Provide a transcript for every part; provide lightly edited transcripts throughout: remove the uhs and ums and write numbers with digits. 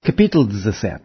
Capítulo 17.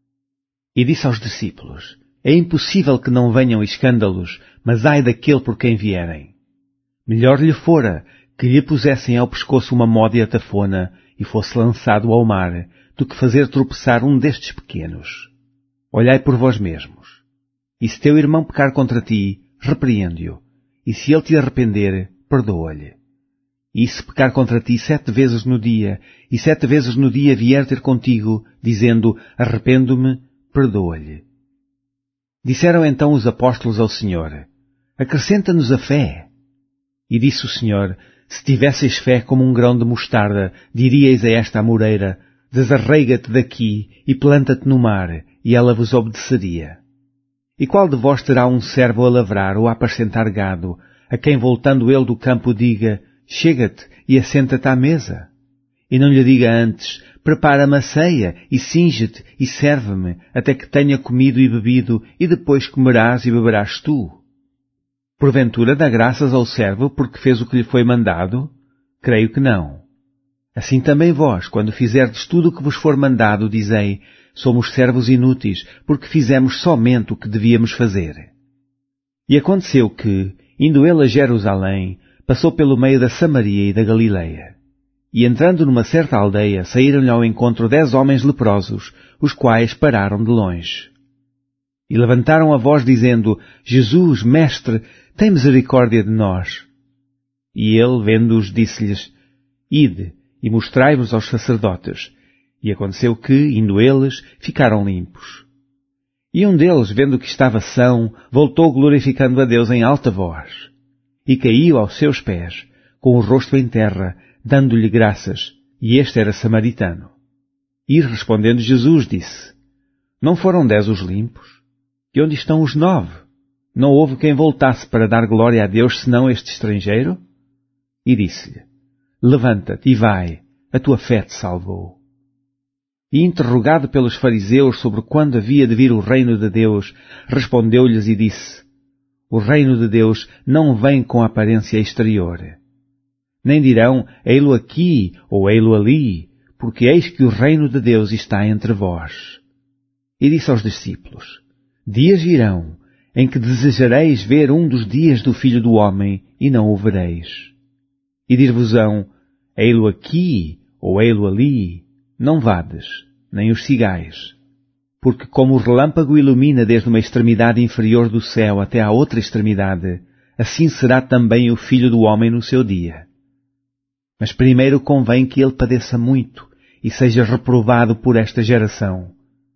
E disse aos discípulos: É impossível que não venham escândalos, mas ai daquele por quem vierem. Melhor lhe fora que lhe pusessem ao pescoço uma módia tafona e fosse lançado ao mar, do que fazer tropeçar um destes pequenos. Olhai por vós mesmos. E se teu irmão pecar contra ti, repreende-o, e se ele te arrepender, perdoa-lhe. E se pecar contra ti 7 vezes no dia, e 7 vezes no dia vier ter contigo, dizendo, arrependo-me, perdoa-lhe. Disseram então os apóstolos ao Senhor, acrescenta-nos a fé. E disse o Senhor, se tivesseis fé como um grão de mostarda, diríeis a esta amoreira, desarraiga-te daqui e planta-te no mar, e ela vos obedeceria. E qual de vós terá um servo a lavrar ou a apacentar gado, a quem voltando ele do campo diga, chega-te e assenta-te à mesa? E não lhe diga antes, prepara-me a ceia e cinge-te e serve-me, até que tenha comido e bebido, e depois comerás e beberás tu. Porventura dá graças ao servo porque fez o que lhe foi mandado? Creio que não. Assim também vós, quando fizerdes tudo o que vos for mandado, dizei, somos servos inúteis, porque fizemos somente o que devíamos fazer. E aconteceu que, indo ele a Jerusalém, passou pelo meio da Samaria e da Galileia. E entrando numa certa aldeia, saíram-lhe ao encontro 10 homens leprosos, os quais pararam de longe. E levantaram a voz dizendo, Jesus, Mestre, tem misericórdia de nós. E ele, vendo-os, disse-lhes, ide, e mostrai-vos aos sacerdotes. E aconteceu que, indo eles, ficaram limpos. E um deles, vendo que estava são, voltou glorificando a Deus em alta voz. E caiu aos seus pés, com o rosto em terra, dando-lhe graças, e este era samaritano. E respondendo Jesus disse, não foram 10 os limpos? E onde estão os 9? Não houve quem voltasse para dar glória a Deus, senão este estrangeiro? E disse-lhe, levanta-te e vai, a tua fé te salvou. E interrogado pelos fariseus sobre quando havia de vir o reino de Deus, respondeu-lhes e disse, o reino de Deus não vem com aparência exterior. Nem dirão, ei-lo aqui ou ei-lo ali, porque eis que o reino de Deus está entre vós. E disse aos discípulos, dias virão, em que desejareis ver um dos dias do Filho do Homem, e não o vereis. E dir-vos-ão, ei-lo aqui ou ei-lo ali, não vades, nem os sigais. Porque como o relâmpago ilumina desde uma extremidade inferior do céu até à outra extremidade, assim será também o Filho do Homem no seu dia. Mas primeiro convém que ele padeça muito e seja reprovado por esta geração.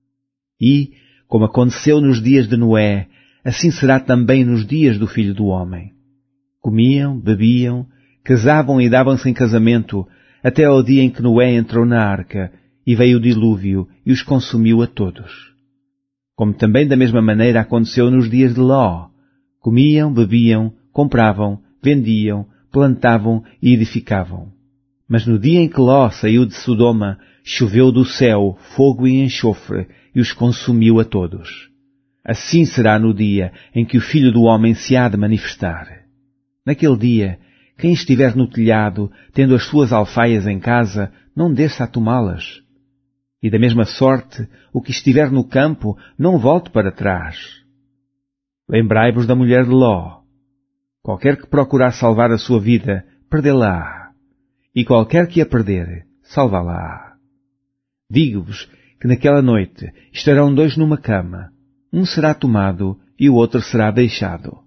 E, como aconteceu nos dias de Noé, assim será também nos dias do Filho do Homem. Comiam, bebiam, casavam e davam-se em casamento, até ao dia em que Noé entrou na arca, e veio o dilúvio e os consumiu a todos. Como também da mesma maneira aconteceu nos dias de Ló. Comiam, bebiam, compravam, vendiam, plantavam e edificavam. Mas no dia em que Ló saiu de Sodoma, choveu do céu fogo e enxofre e os consumiu a todos. Assim será no dia em que o Filho do Homem se há de manifestar. Naquele dia, quem estiver no telhado, tendo as suas alfaias em casa, não desça a tomá-las. E da mesma sorte, o que estiver no campo, não volte para trás. Lembrai-vos da mulher de Ló. Qualquer que procurar salvar a sua vida, perdê-la-á. E qualquer que a perder, salvá-la-á. Digo-vos que naquela noite estarão 2 numa cama. Um será tomado e o outro será deixado.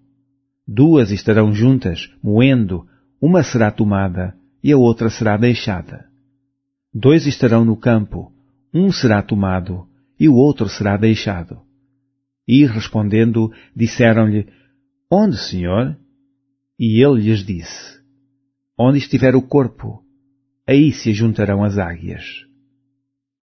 2 estarão juntas, moendo, uma será tomada e a outra será deixada. 2 estarão no campo, um será tomado e o outro será deixado. E, respondendo, disseram-lhe, onde, Senhor? E ele lhes disse, onde estiver o corpo, aí se ajuntarão as águias.